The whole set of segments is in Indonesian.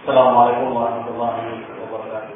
Assalamualaikum warahmatullahi wabarakatuh.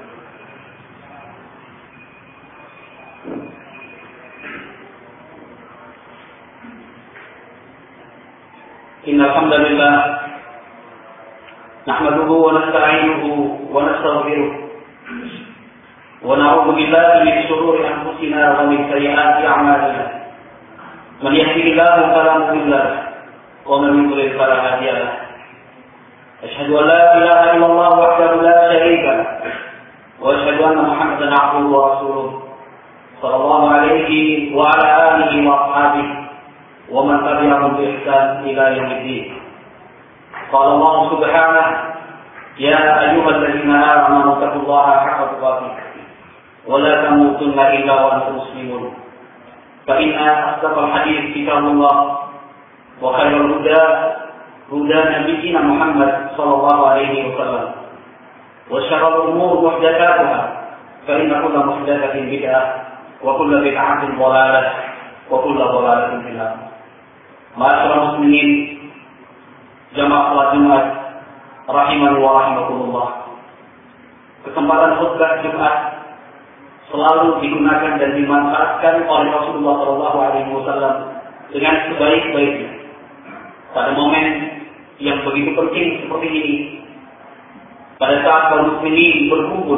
Innal hamdalillah nahmaduhu wa nasta'inuhu wa nastaghfiruh wa na'udzu billahi min shururi anfusina wa min sayyiati a'malina. Man yahdihillahu fala mudilla lahu wa man yudlil fala hadiya lahu. Asyhadu an la ilaha illallah wahdahu la syarika lahu wa asyhadu anna Muhammadan 'abduhu wa rasuluh sallallahu alaihi wa ala alihi wa ashabihi wa man tabi'ahum bi ihsan ila yaumiddin. Qala Allah subhanahu ya ayyuhalladzina amanu taqullaha haqqa tuqatih wa la tamutunna illa wa antum muslimun. Fa inna asdaqal hadits kitabullah wa khairal huda huda nabiyyina Muhammad sallallahu alaihi wasallam wa syarrul umur muhdatsatuha fa inna kulla muhdatsatin bid'ah wa kulla bid'atin dhalalah wa kulla dhalalatin fil nar. Ma'asyiral muslimin jamaah salat Jumat rahimani wa rahimakumullah. Kesempatan khutbah Jumat selalu digunakan dan dimanfaatkan oleh Rasulullah sallallahu alaihi wasallam dengan sebaik-baiknya. Pada momen yang begitu penting seperti ini, pada saat kaum muslimin berkumpul,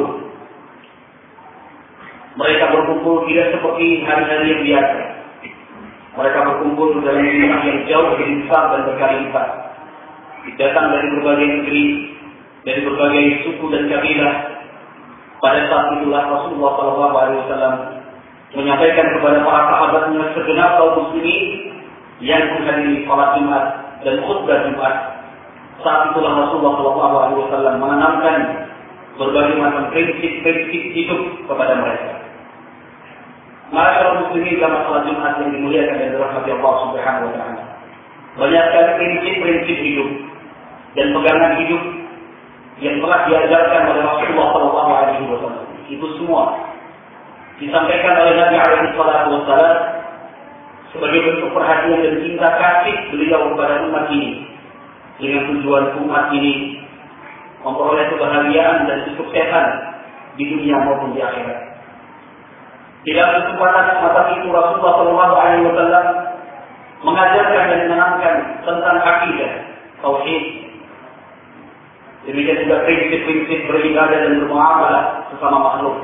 mereka berkumpul tidak seperti hari-hari yang biasa. Mereka berkumpul dalam jumlah yang jauh lebih besar dan berkali lipat. Datang dari berbagai negeri, dari berbagai suku dan kabilah. Pada saat itulah Rasulullah SAW menyampaikan kepada para sahabatnya segenap kaum muslimin yang menghadiri salat Jumat dan khutbah Jumat. Saat itulah Rasulullah SAW menanamkan berbagai macam prinsip-prinsip hidup kepada mereka. Ma'asyiral muslimin jamaah salat Jumat yang dimuliakan dan dirahmati Allah Subhanahu wa taala. Banyak sekali prinsip-prinsip hidup dan pegangan hidup yang telah diajarkan oleh Rasulullah SAW. Itu semua disampaikan oleh Nabi alaihi salatu wassalam sebagai bentuk perhatian dan cinta kasih beliau kepada umat ini, dengan tujuan umat ini memperoleh kebahagiaan dan kesuksesan di dunia maupun di akhirat. Di dalam kesempatan semacam itu Rasulullah SAW mengajarkan dan menanamkan tentang akidah, tauhid. Demikian juga prinsip-prinsip beribadah dan bermuamalah sesama makhluk.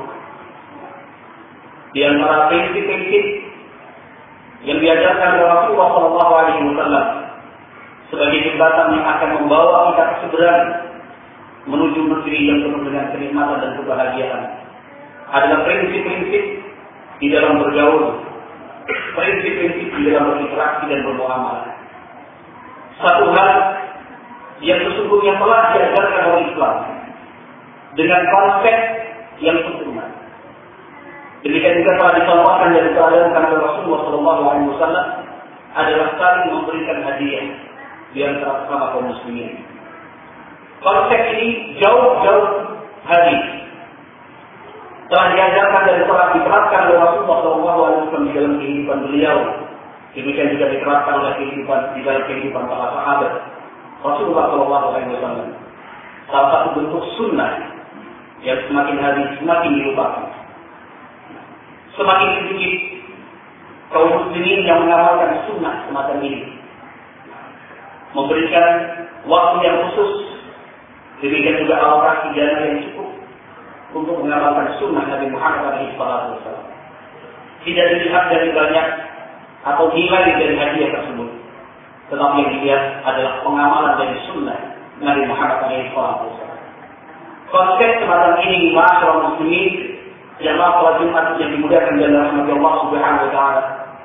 Di antara prinsip-prinsip yang diajarkan oleh Rasulullah SAW sebagai jembatan yang akan membawa kita ke seberang menuju negeri yang penuh dengan kenikmatan dan kebahagiaan adalah prinsip-prinsip di dalam bergaul, prinsip-prinsip di dalam berinteraksi dan bermuamalah. Satu hal yang sesungguhnya telah diajarkan oleh Islam dengan konsep yang sempurna. Demikian juga telah disampaikan dan diajarkan oleh Rasulullah SAW adalah saling memberikan hadiah di antara sesama kaum muslimin. Konsep ini jauh-jauh hari telah diajarkan dan telah diterapkan oleh Rasulullah SAW di dalam kehidupan beliau. Demikian juga diterapkan oleh di dalam kehidupan para sahabat Rasulullah SAW. Salah satu bentuk sunnah yang semakin hari semakin dilupakan. Semakin sedikit kaum muslimin yang mengamalkan sunnah semacam ini, memberikan waktu yang khusus, demikian juga alokasi dana yang cukup untuk mengamalkan sunnah Nabi Muhammad SAW. Tidak dilihat dari banyak atau nilai dari hadiah tersebut, tetapi yang dilihat adalah pengamalan dari sunnah Nabi Muhammad SAW. Konsep semacam ini, ma'asyiral muslimin, jamaah salat Jumat yang dimuliakan dan dirahmati Allah Subhanahu wa taala,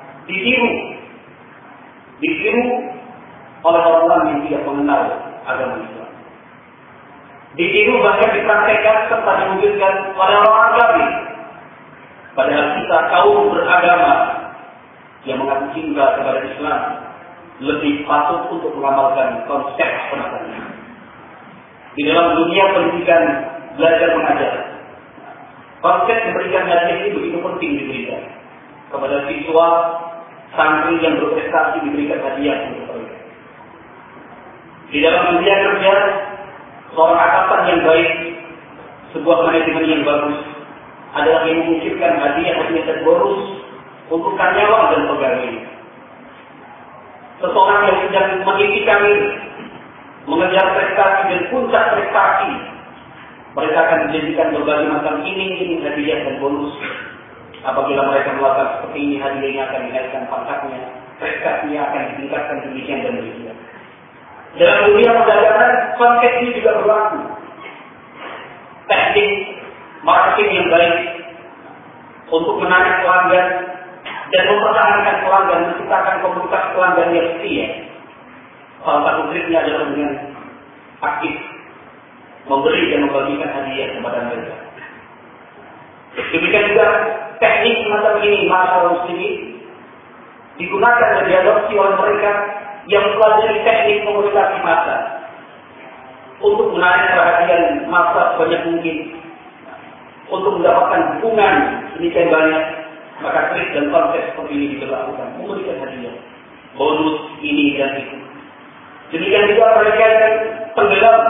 ditiru oleh orang-orang yang tidak mengenal agama Islam. Ditiru bahkan dipraktekkan serta diwujudkan oleh orang kafir. Padahal kita kaum beragama yang mengaku cinta kepada Islam lebih patut untuk mengamalkan konsep semacam ini. Di dalam dunia pendidikan belajar mengajar, konsep memberikan hadiah ini begitu penting diberikan kepada siswa, santri yang berprestasi diberikan hadiah untuk mereka. Di dalam dunia kerja, seorang atasan yang baik, sebuah manajemen yang bagus adalah yang memikirkan hadiah dan bonus untuk karyawan dan pegawai. Seseorang yang sedang memiliki karir, mengejar prestasi dan puncak prestasi, mereka akan menjadikan berbagai macam iming-iming hadiah dan bonus. Apabila mereka melakukan seperti ini, hadiahnya akan dinaikkan pangkatnya, prestasinya akan ditingkatkan demikian dan demikian. Dalam dunia perdagangan, konsep ini juga berlaku. Teknik marketing yang baik untuk menarik pelanggan dan mempertahankan pelanggan, menciptakan komunitas pelanggan yang setia. Salah satu triknya adalah dengan aktif memberi dan membagikan hadiah kepada mereka. Demikian juga teknik semacam ini, masyarakat muslimin, digunakan dan diadopsi oleh mereka yang mempelajari teknik komunikasi massa untuk menarik perhatian massa sebanyak mungkin, untuk mendapatkan dukungan sedemikian banyak. Maka trik dan konsep seperti ini diberlakukan, memberikan hadiah, bonus ini dan itu. Demikian juga mereka yang tenggelam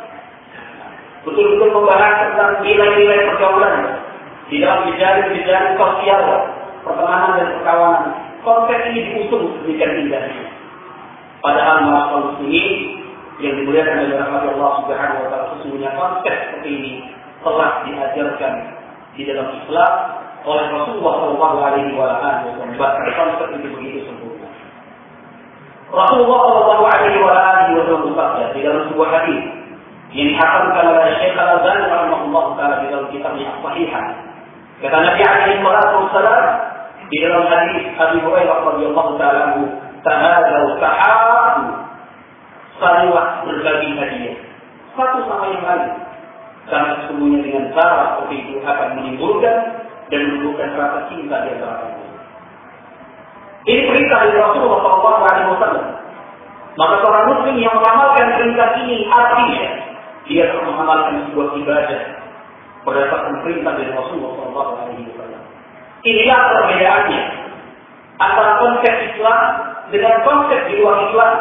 betul-betul membahas tentang nilai-nilai pergaulan di dalam jejaring sosial, pertemanan dan perkawanan. Konsep ini diusung sedemikian indahnya. Padahal masyarakat muslimin yang dimuliakan oleh Allah Subhanahu wa taala, sesungguhnya konsep seperti ini telah diajarkan di dalam Islam oleh Rasulullah Shallallahu Alaihi Wasallam. Bahkan konsep itu begitu sempurna. Rasulullah Shallallahu Alaihi Wasallam bersabda di dalam sebuah hadis yang dihakamkan oleh Syekh Al-Albani rahimahullah taala di dalam kitabnya As-Sahihah. Kata Nabi alaihi wasallam di dalam hadis Abu Hurairah radhiyallahu taala anhu, "Ta'alu ta'adu." Saling berbagi hadiah satu sama yang lain. Karena sesungguhnya dengan cara seperti itu akan menimbulkan dan menumbuhkan rasa cinta di antara kalian. Ini perintah dari Rasulullah SAW. Maka seorang muslim yang mengamalkan perintah ini artinya dia telah mengamalkan sebuah ibadah berdasarkan perintah dari Rasulullah SAW. Inilah perbedaannya antara konsep Islam dengan konsep di luar Islam.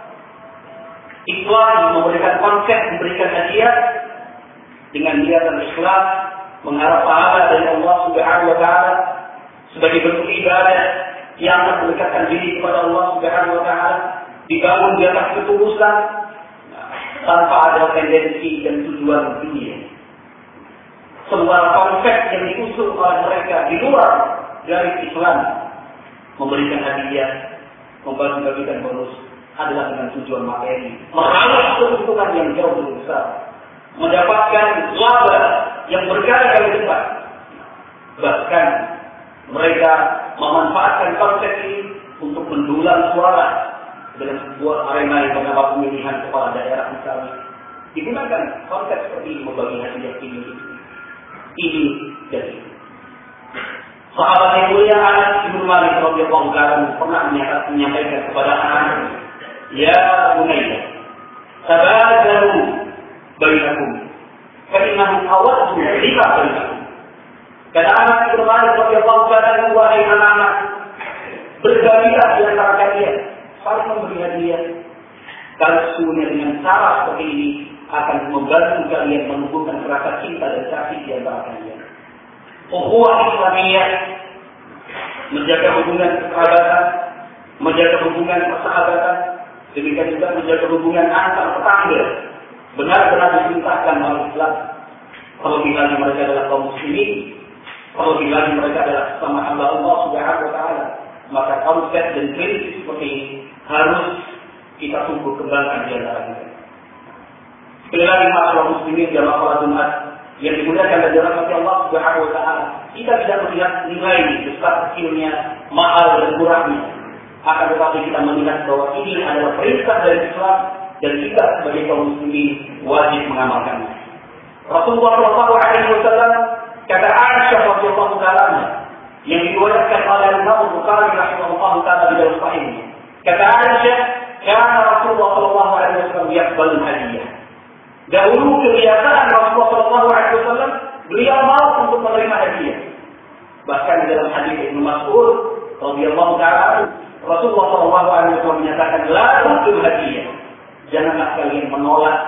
Islam memberikan konsep memberikan hadiah dengan niatan ikhlas, mengharap pahala dari Allah Subhanahu wa taala sebagai bentuk ibadah yang akan mendekatkan diri kepada Allah Subhanahu wa taala, dibangun di atas ketulusan tanpa ada tendensi dan tujuan dunia. Semua konsep yang diusung oleh mereka di luar dari Islam, memberikan hadiah, membagi-bagikan bonus, adalah dengan tujuan materi, meraih keuntungan yang jauh lebih besar, mendapatkan laba yang berkali-kali lipat. Bahkan mereka memanfaatkan konsep ini untuk mendulang suara dalam sebuah arena yang bernama pemilihan kepala daerah misalnya. Digunakan konsep seperti ini, membagi hadiah ini dan itu. Sahabat yang mulia Anas bin Malik radhiyallahu anhu pernah menyampaikan kepada anak, "Ya bunayya, tabadalu bainakum, fa innahu awaddu lima bainakum." Kata Anas bin Malik radhiyallahu anhu, "Wahai anak-anak, berbagilah di antara kalian, saling memberi hadiah. Kalau sesungguhnya dengan cara seperti ini akan membantu kalian menumbuhkan rasa cinta dan kasih di antara kalian." Ukhuwah Islamiyah, menjaga hubungan kekerabatan, menjaga hubungan persahabatan, demikian juga menjaga hubungan antar tetangga, benar-benar diperintahkan oleh Islam. Terlebih lagi mereka adalah kaum muslimin, terlebih lagi mereka adalah sama hamba Allah Subhanahu wa taala. Maka konsep dan prinsip seperti ini harus kita tumbuh kembangkan di antara kita. Sekali lagi masalah muslimin jamaah salat Jumat yang dimuliakan dari rahmat Allah Subhanahu wa taala, kita tidak melihat nilai besar kecilnya, mahal dan murahnya. Akan tetapi kita melihat bahwa ini adalah perintah dari Islam dan kita sebagai kaum muslimin wajib mengamalkannya. Rasulullah SAW kata Aisyah radhiyallahu taala yang diriwayatkan oleh Imam Bukhari rahimahullah taala di dalam sahihnya. Kata Aisyah, "Kana Rasulullah SAW yaqbalu hadiah." Dahulu kebiasaan Rasulullah SAW, beliau mau untuk menerima hadiah. Bahkan dalam hadis Ibnu Mas'ud radhiyallahu taala, Rasulullah SAW menyatakan, "La tu'tul hadiah." Janganlah kalian menolak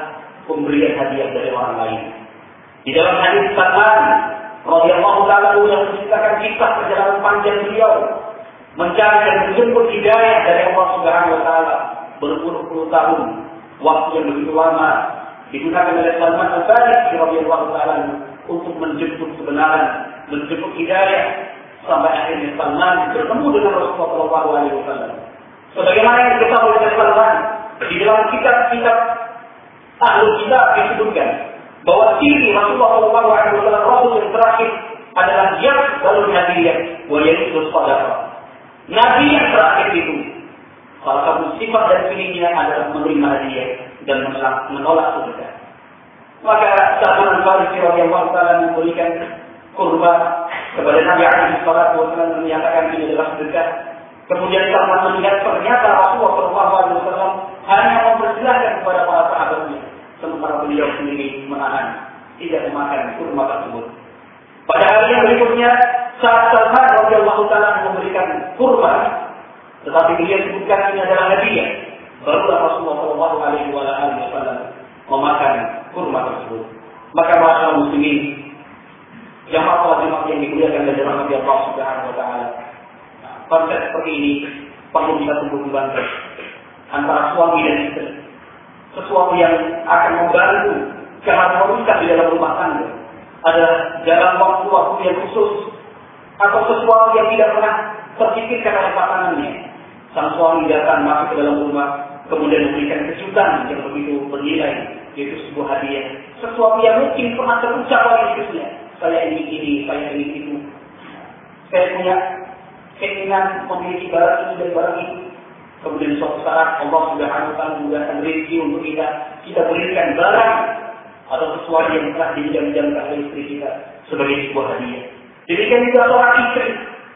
pemberian hadiah dari orang lain. Di dalam hadis Salman radhiyallahu taala yang menceritakan kisah perjalanan panjang beliau mencari dan menjemput hidayah dari Allah Subhanahu wa taala berpuluh-puluh tahun, waktu yang begitu lama digunakan oleh Salman Al-Farisi radhiyallahu taala untuk menjemput kebenaran, menjemput hidayah, sampai akhirnya Salman bertemu dengan Rasulullah SAW. Sebagaimana yang diketahui oleh Salman di dalam kitab-kitab Ahlul Kitab disebutkan bahwa ciri Rasulullah SAW Rasul yang terakhir adalah yaqbalul hadiyyah wa yaqbalus shadaqah. Nabi yang terakhir itu salah satu sifat dan cirinya adalah menerima hadiah dan menolak sedekah. Maka Salman Al-Farisi radhiyallahu taala memberikan kurban kepada Nabi alaihi salatu wasallam, menyatakan ini adalah sedekah. Kemudian Salman melihat ternyata Rasulullah SAW hanya mempersilahkan kepada para sahabatnya, sementara beliau sendiri menahan, tidak memakan kurma tersebut. Pada hari yang berikutnya, saat Salman radhiyallahu taala memberikan kurban, tetapi beliau sebutkan ini adalah hadiah, barulah Rasulullah SAW memakan kurma tersebut. Maka masyaallah muslimin, jamaah yang dimuliakan oleh Nabi Allah Subhanahu wa taala, konsep seperti ini perlu kita tumbuh kembangkan antara suami dan istri. Sesuatu yang akan membantu keharmonisan di dalam rumah tangga adalah dalam waktu-waktu yang khusus atau sesuatu yang tidak pernah terpikirkan oleh pasangannya. Sang suami datang masuk ke dalam rumah, kemudian memberikan kejutan yang begitu bernilai, yaitu sebuah hadiah. Sesuatu yang mungkin pernah terucap oleh istrinya. Saya ingin ini, saya ingin itu. Saya punya keinginan memiliki barang ini dan barang itu. Kemudian suatu saat Allah Subhanahu wa taala memudahkan rezeki untuk kita berikan barang atau sesuatu yang telah diidam-idamkan oleh istri kita sebagai sebuah hadiah. Demikian juga seorang istri.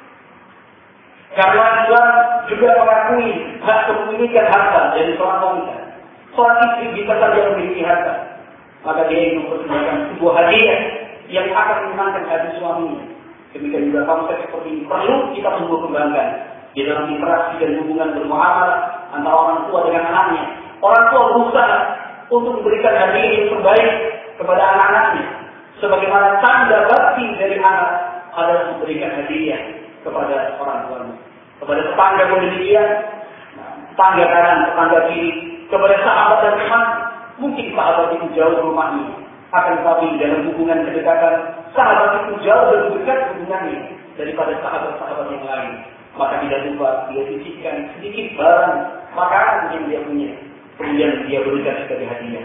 Karena Islam juga mengakui hak kepemilikan harta dari seorang wanita. Seorang istri bisa saja memiliki harta, maka dia ingin mempersembahkan sebuah hadiah yang akan menyenangkan hati suaminya. Demikian juga konsep seperti ini perlu kita tumbuh kembangkan di dalam interaksi dan hubungan bermuamalah antara orang tua dengan anaknya. Orang tua berusaha untuk memberikan hadiah yang terbaik kepada anak-anaknya, sebagaimana tanda bakti dari anak adalah memberikan hadiah kepada orang tuanya. Kepada tetangga pun demikian, tetangga kanan, tetangga kiri, kepada sahabat dan teman. Mungkin sahabat itu jauh rumahnya, akan tetapi dalam hubungan kedekatan, sahabat itu jauh lebih dekat hubungannya daripada sahabat-sahabat yang lain. Maka tidak lupa dia sisihkan sedikit barang makanan yang dia punya, kemudian dia berikan sebagai hadiah.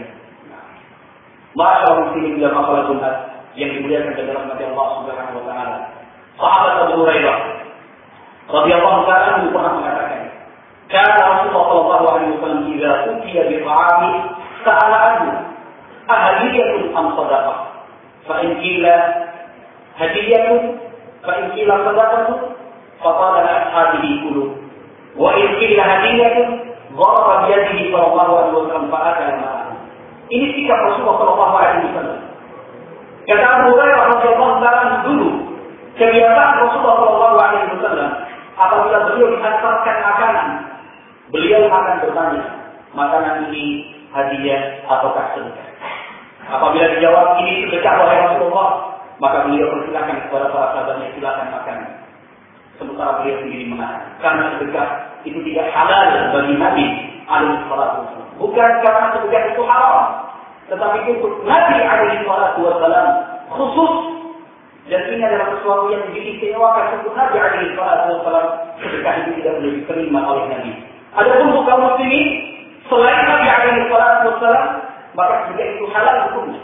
Masyaallah muslimin dan masalah sunat yang dimuliakan dalam Nabi Allah Subhanahu wa taala. Sahabat Abu Hurairah radhiyallahu taala pernah mengatakan, "Kana Rasulullah sallallahu alaihi wasallam idza utiya bi ta'ami sa'ala anhu ahadiyatun am sadaqah. Fa in qila hadiyatun fa in qila sadaqatun fa qala li ashabihi kulu. Wa in qila hadiyatun dharaba bi yadihi sallallahu alaihi wasallam fa akala ma'ahu." Ini sikap Rasulullah sallallahu alaihi wasallam. Kata Abu Hurairah radhiyallahu taala dulu, kebiasaan Rasulullah sallallahu alaihi wasallam apabila beliau dihantarkan makanan, beliau akan bertanya, makanan ini hadiah ataukah sedekah? Apabila dijawab ini sedekah wahai Rasulullah, maka beliau persilakan kepada para sahabatnya, silakan makan. Sementara beliau sendiri menahan, karena sedekah itu tidak halal bagi Nabi alaihi salatu wasallam. Bukan karena sedekah itu haram, tetapi itu Nabi alaihi salatu wasallam khusus. Dan ini adalah sesuatu yang diistimewakan untuk Nabi alaihi salatu wasallam. Sedekah itu tidak boleh diterima oleh Nabi. Adapun untuk kaum muslimin selain Nabi alaihi salatu wasallam, maka sedekah itu halal hukumnya.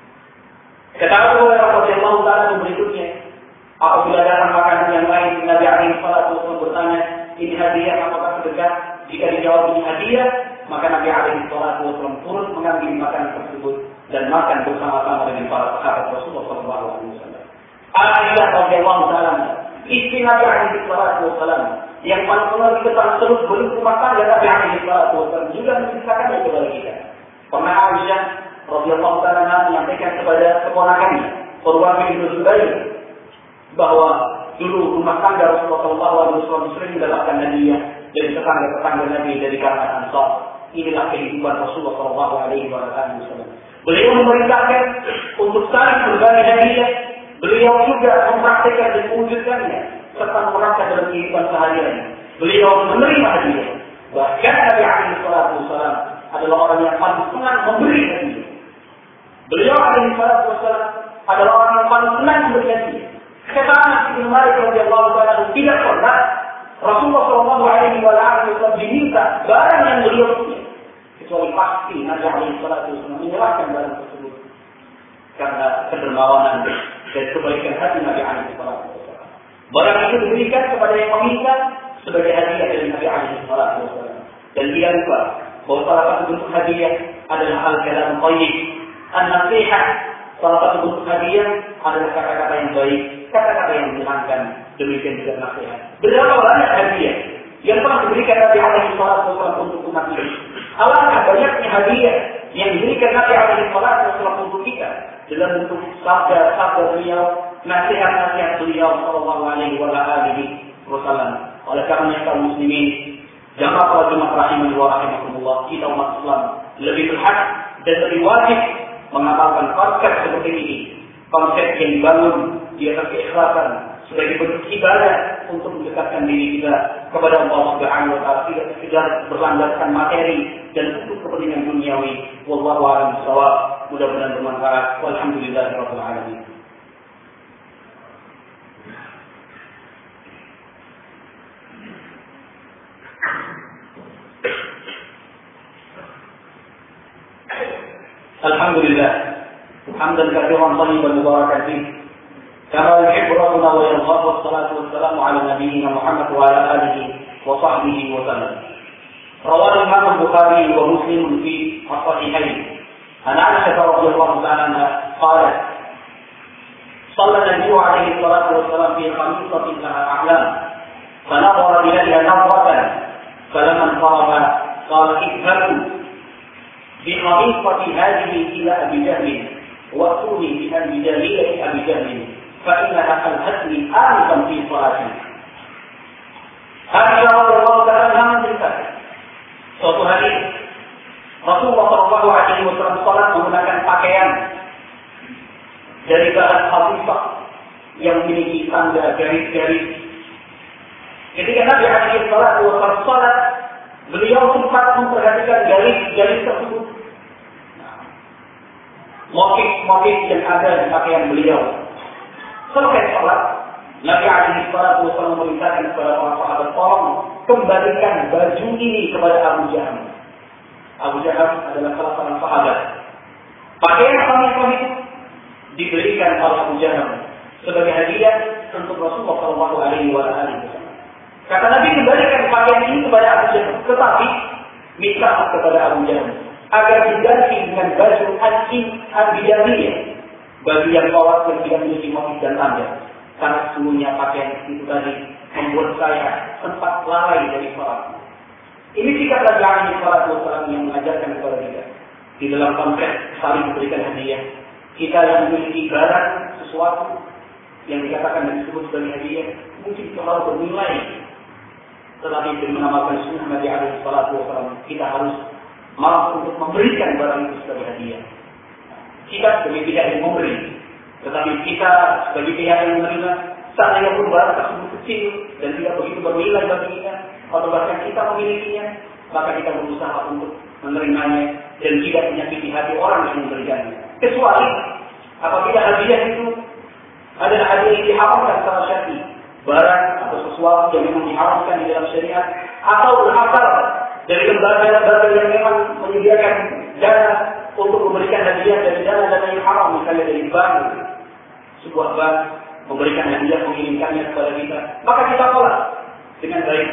Kata Abu Hurairah radhiyallahu taala berikutnya, apabila datang makanan yang lain, Nabi alaihi salatu wasallam bertanya, ini hadiah apakah sedekah? Jika dijawab ini hadiah, maka Nabi alaihi salatu wasallam turut mengambil makanan tersebut dan makan bersama-sama dengan para sahabat Rasulullah sallallahu alaihi wasallam. Aisyah radhiyallahu taala, istri Nabi alaihi salatu wasallam, yang paling mengerti tentang seluk beluk rumah tangga Nabi alaihi salatu wasallam, juga menceritakannya kepada kita. Pernah Aisyah radhiyallahu taala menyampaikan kepada keponakannya, Urwah bin Zubair, bahwa dulu rumah tangga Rasulullah sallallahu alaihi wasallam sering mendapatkan hadiah dari tetangga-tetangga Nabi dari kalangan Ansar. Inilah kehidupan Rasulullah Shallallahu Alaihi Wasallam. Beliau memerintahkan untuk saling berbagi hadiah. Beliau juga mempraktikkan dan mewujudkannya serta menerapkan dalam kehidupan sehari-hari. Beliau menerima hadiah. Bahkan Nabi Alaihi Wasallam adalah orang yang paling senang memberi hadiah. Beliau Alaihi Wasallam adalah orang yang paling senang memberi hadiah. Kata Anas bin Malik radhiyallahu anhu, tidak pernah Rasulullah Shallallahu Alaihi Wasallam diminta barang yang beliau punya, kecuali pasti Nabi Alaihi Wasallam menyerahkan barang tersebut karena kedermawanan dan kebaikan hati Nabi Alaihi Wasallam. Barang itu diberikan kepada yang meminta sebagai hadiah dari Nabi Alaihi Wasallam. Dan tidak lupa bahwa salah satu bentuk hadiah adalah al-kalam thayyib, an-nasihah. Salah satu bentuk hadiah adalah kata-kata yang baik, kata-kata yang menyenangkan, demikian juga nasihat. Berapa banyak hadiah yang pernah diberikan Nabi Alaihi Wasallam untuk umat ini? Alangkah banyaknya hadiah yang diberikan Nabi Alaihi Wasallam untuk kita dalam bentuk sabda-sabda beliau, nasihat-nasihat beliau Sallallahu Alaihi Wasallam. Oleh karena kaum muslimin, jamaah Jumat rahimani wa rahimakumullah, kita umat Islam lebih berhak dan lebih wajib mengamalkan konsep seperti ini. Konsep yang dibangun di atas keikhlasan sebagai bentuk ibadah untuk mendekatkan diri kita kepada Allah Subhanahu wa taala, tidak sekedar berlandaskan materi dan untuk kepentingan duniawi. Wallahu a'lam bishawab. Mudah-mudahan bermanfaat. Walhamdulillahirabbil alamin. Alhamdulillah. Hamdan katsiran thayyiban mubarakan fihi. Kama yuhibbu rabbuna wa yarda. Wassalatu wassalamu ala nabiyyina Muhammad wa ala alihi wa sahbihi wa sallam. Rawahu Imam Bukhari wa Muslim fi as-sahihain. An Aisyah radhiyallahu ta'ala anha qalat: "Shalla an-nabiy alaihi salatu wassalam fi khamisatin laha a'lam. Fanadhara ilayha nadratan. Falamma faragha qala idhabu بخميصة هذه إلى أبي جهل وأتوني بأبي جميلة أبي جهل فإنها ألهتني آنفا في صلاتي." Aisyah radhiyallahu ta'ala anha menceritakan suatu hari Rasulullah Shallallahu Alaihi Wasallam salat menggunakan pakaian dari bahan khamisah yang memiliki tanda garis-garis. Ketika Nabi Alaihi Wasallam salat, beliau sempat memperhatikan garis-garis tersebut, motif-motif yang ada di pakaian beliau. Selesai sholat, Nabi Alaihi Wasallam memerintahkan kepada para sahabat, tolong kembalikan baju ini kepada Abu Jahal. Abu Jahal adalah salah seorang sahabat. Pakaian khamisah itu diberikan oleh Abu Jahal sebagai hadiah untuk Rasulullah Shallallahu Alaihi Wasallam. Kata Nabi, kembalikan pakaian ini kepada Abu Jahal, tetapi minta kepada Abu Jahal agar diganti dengan baju al-bidamiyah, baju yang polos yang tidak memiliki motif dan tanda. Karena sesungguhnya pakaian itu tadi membuat saya sempat lalai dari sholat. Ini sikap Nabi Alaihi Wasallam yang mengajarkan kepada kita di dalam konteks saling memberikan hadiah. Kita yang memiliki barang sesuatu yang dikatakan dan disebut sebagai hadiah, mungkin terlalu bernilai. Tetapi dengan mengamalkan sunnah Nabi Alaihi Wasallam, kita harus mampu untuk memberikan barang itu sebagai hadiah. Kita sebagai pihak yang memberi, tetapi kita sebagai pihak yang menerima, seandainya pun barang tersebut kecil dan tidak begitu bernilai bagi kita, atau bahkan kita memilikinya, maka kita berusaha untuk menerimanya dan tidak menyakiti hati orang yang memberikannya. Kecuali apabila hadiah itu adalah hadiah yang diharamkan secara syar'i, barang atau sesuatu yang memang diharamkan di dalam syariat, atau berasal dari lembaga-lembaga yang memang menyediakan dana untuk memberikan hadiah dari dana-dana yang haram, misalnya dari bank, sebuah bank memberikan hadiah mengirimkannya kepada kita, maka kita tolak dengan baik.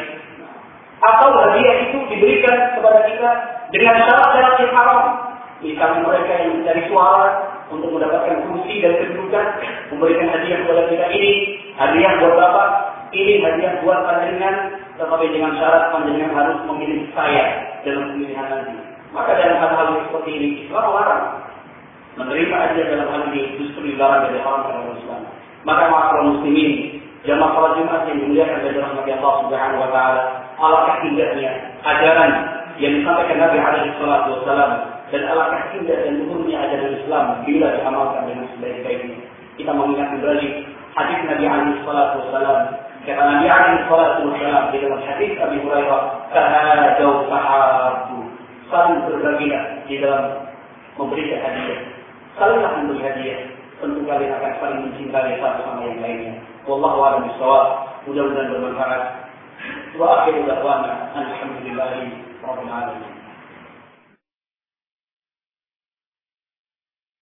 Atau hadiah itu diberikan kepada kita dengan syarat-syarat yang haram, misalnya mereka yang mencari suara untuk mendapatkan kursi dan kedudukan, memberikan hadiah kepada kita, ini hadiah buat bapak, ini hadiah buat panjenengan, tetapi dengan syarat panjenengan harus memilih saya dalam pemilihan nanti. Maka dalam hal-hal seperti ini Islam melarang. Menerima hadiah dalam hal ini justru dilarang dari haram oleh Islam. Maka ma'asyiral muslimin, jamaah salat Jumat yang dimuliakan oleh Allah Subhanahu wa taala, alangkah indahnya ajaran yang disampaikan Nabi alaihi salatu wasallam, dan alangkah indah dan luhurnya ajaran Islam bila diamalkan dengan sebaik-baiknya. Kita mengingat kembali hadis Nabi alaihi salatu wasallam. Kata Nabi alaihi salatu wasallam di dalam hadis Abi Hurairah, "Tahajau tahabu." Saling berbagilah di dalam memberikan hadiah. Salinglah memberi hadiah. Tentu kalian akan saling mencintai satu sama yang lainnya. Wallahu a'lam bishawab. Mudah-mudahan bermanfaat. Wa akhiru da'wana alhamdulillahi rabbil alamin.